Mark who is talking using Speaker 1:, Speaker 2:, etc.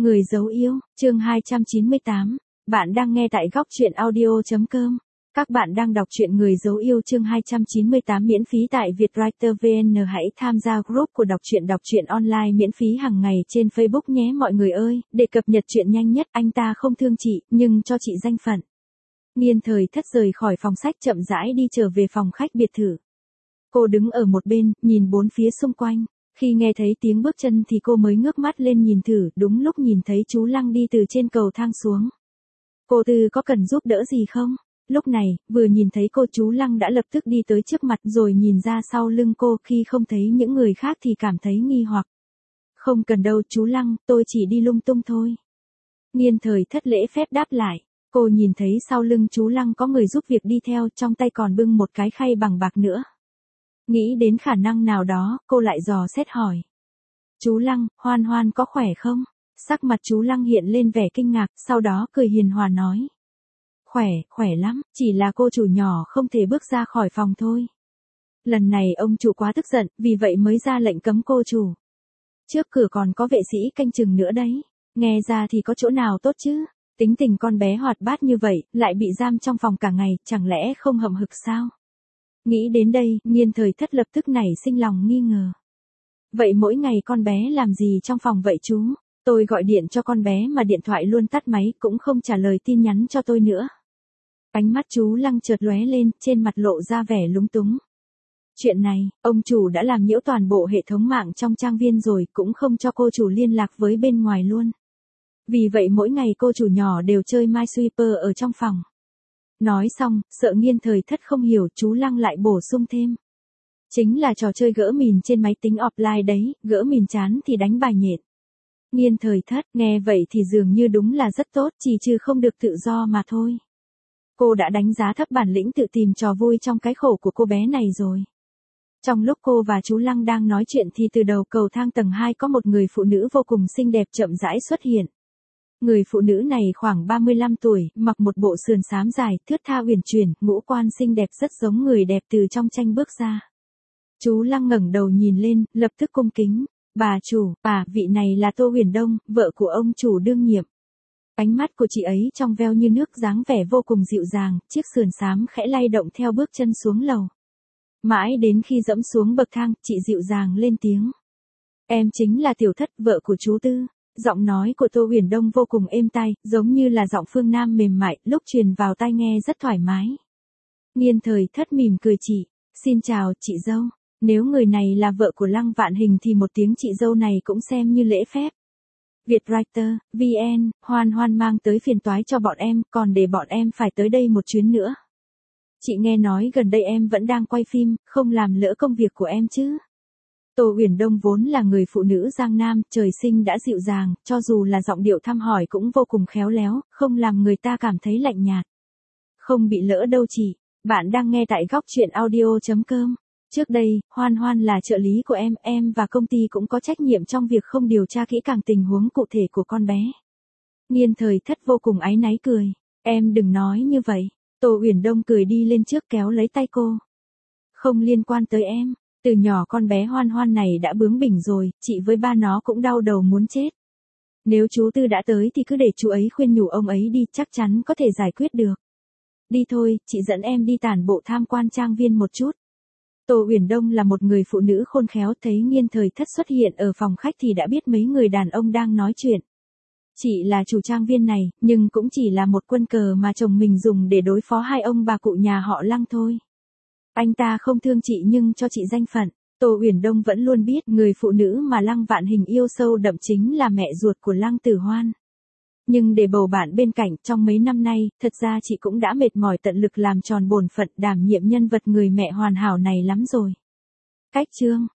Speaker 1: Người dấu yêu, chương 298. Bạn đang nghe tại góc truyện audio.com. Các bạn đang đọc truyện Người dấu yêu chương 298 miễn phí tại Vietwriter VN. Hãy tham gia group của đọc truyện online miễn phí hàng ngày trên Facebook nhé mọi người ơi, để cập nhật truyện nhanh nhất. Anh ta không thương chị, nhưng cho chị danh phận. Niên Thời Thất rời khỏi phòng sách chậm rãi đi trở về phòng khách biệt thự. Cô đứng ở một bên, nhìn bốn phía xung quanh. Khi nghe thấy tiếng bước chân thì cô mới ngước mắt lên nhìn thử, đúng lúc nhìn thấy chú Lăng đi từ trên cầu thang xuống. Cô Tư có cần giúp đỡ gì không? Lúc này, vừa nhìn thấy cô chú Lăng đã lập tức đi tới trước mặt rồi nhìn ra sau lưng cô, khi không thấy những người khác thì cảm thấy nghi hoặc. Không cần đâu chú Lăng, tôi chỉ đi lung tung thôi. Niên Thời Thất lễ phép đáp lại. Cô nhìn thấy sau lưng chú Lăng có người giúp việc đi theo, trong tay còn bưng một cái khay bằng bạc nữa. Nghĩ đến khả năng nào đó, cô lại dò xét hỏi. Chú Lăng, Hoan Hoan có khỏe không? Sắc mặt chú Lăng hiện lên vẻ kinh ngạc, sau đó cười hiền hòa nói. Khỏe lắm, chỉ là cô chủ nhỏ không thể bước ra khỏi phòng thôi. Lần này ông chủ quá tức giận, vì vậy mới ra lệnh cấm cô chủ. Trước cửa còn có vệ sĩ canh chừng nữa đấy. Nghe ra thì có chỗ nào tốt chứ? Tính tình con bé hoạt bát như vậy, lại bị giam trong phòng cả ngày, chẳng lẽ không hậm hực sao? Nghĩ đến đây, Niên Thời Thất lập tức nảy sinh lòng nghi ngờ. Vậy mỗi ngày con bé làm gì trong phòng vậy chú? Tôi gọi điện cho con bé mà điện thoại luôn tắt máy, cũng không trả lời tin nhắn cho tôi nữa. Ánh mắt chú Lăng chợt lóe lên, trên mặt lộ ra vẻ lúng túng. Chuyện này, ông chủ đã làm nhiễu toàn bộ hệ thống mạng trong trang viên rồi, cũng không cho cô chủ liên lạc với bên ngoài luôn. Vì vậy mỗi ngày cô chủ nhỏ đều chơi Minesweeper ở trong phòng. Nói xong, sợ Niên Thời Thất không hiểu, chú Lăng lại bổ sung thêm. Chính là trò chơi gỡ mìn trên máy tính offline đấy, gỡ mìn chán thì đánh bài nhện. Niên Thời Thất nghe vậy thì dường như đúng là rất tốt, chỉ trừ không được tự do mà thôi. Cô đã đánh giá thấp bản lĩnh tự tìm trò vui trong cái khổ của cô bé này rồi. Trong lúc cô và chú Lăng đang nói chuyện thì từ đầu cầu thang tầng 2 có một người phụ nữ vô cùng xinh đẹp chậm rãi xuất hiện. Người phụ nữ này khoảng 35 tuổi, mặc một bộ sườn xám dài, thướt tha uyển chuyển, ngũ quan xinh đẹp rất giống người đẹp từ trong tranh bước ra. Chú Lăng ngẩng đầu nhìn lên, lập tức cung kính. Bà chủ, vị này là Tô Huyền Đông, vợ của ông chủ đương nhiệm. Ánh mắt của chị ấy trong veo như nước, dáng vẻ vô cùng dịu dàng, chiếc sườn xám khẽ lay động theo bước chân xuống lầu. Mãi đến khi dẫm xuống bậc thang, chị dịu dàng lên tiếng. Em chính là Tiểu Thất, vợ của chú Tư. Giọng nói của Tô Huyền Đông vô cùng êm tai, giống như là giọng phương Nam mềm mại, lúc truyền vào tai nghe rất thoải mái. Niên Thời Thất mỉm cười chị. Xin chào, chị dâu. Nếu người này là vợ của Lăng Vạn Hình thì một tiếng chị dâu này cũng xem như lễ phép. Vietwriter, VN, Hoan Hoan mang tới phiền toái cho bọn em, còn để bọn em phải tới đây một chuyến nữa. Chị nghe nói gần đây em vẫn đang quay phim, không làm lỡ công việc của em chứ. Tô Huyền Đông vốn là người phụ nữ Giang Nam, trời sinh đã dịu dàng, cho dù là giọng điệu thăm hỏi cũng vô cùng khéo léo, không làm người ta cảm thấy lạnh nhạt. Không bị lỡ đâu chị, bạn đang nghe tại góc truyện audio.com. Trước đây, Hoan Hoan là trợ lý của em và công ty cũng có trách nhiệm trong việc không điều tra kỹ càng tình huống cụ thể của con bé. Niên Thời Thất vô cùng áy náy cười. Em đừng nói như vậy. Tô Huyền Đông cười đi lên trước kéo lấy tay cô. Không liên quan tới em. Từ nhỏ con bé Hoan Hoan này đã bướng bỉnh rồi, chị với ba nó cũng đau đầu muốn chết. Nếu chú Tư đã tới thì cứ để chú ấy khuyên nhủ ông ấy đi, chắc chắn có thể giải quyết được. Đi thôi, chị dẫn em đi tản bộ tham quan trang viên một chút. Tô Huyền Đông là một người phụ nữ khôn khéo, thấy Niên Thời Thất xuất hiện ở phòng khách thì đã biết mấy người đàn ông đang nói chuyện. Chị là chủ trang viên này, nhưng cũng chỉ là một quân cờ mà chồng mình dùng để đối phó hai ông bà cụ nhà họ Lăng thôi. Anh ta không thương chị nhưng cho chị danh phận. Tô Huyền Đông vẫn luôn biết người phụ nữ mà Lăng Vạn Hình yêu sâu đậm chính là mẹ ruột của Lăng Tử Hoan. Nhưng để bầu bạn bên cạnh trong mấy năm nay, thật ra chị cũng đã mệt mỏi tận lực làm tròn bổn phận đảm nhiệm nhân vật người mẹ hoàn hảo này lắm rồi. Cách chương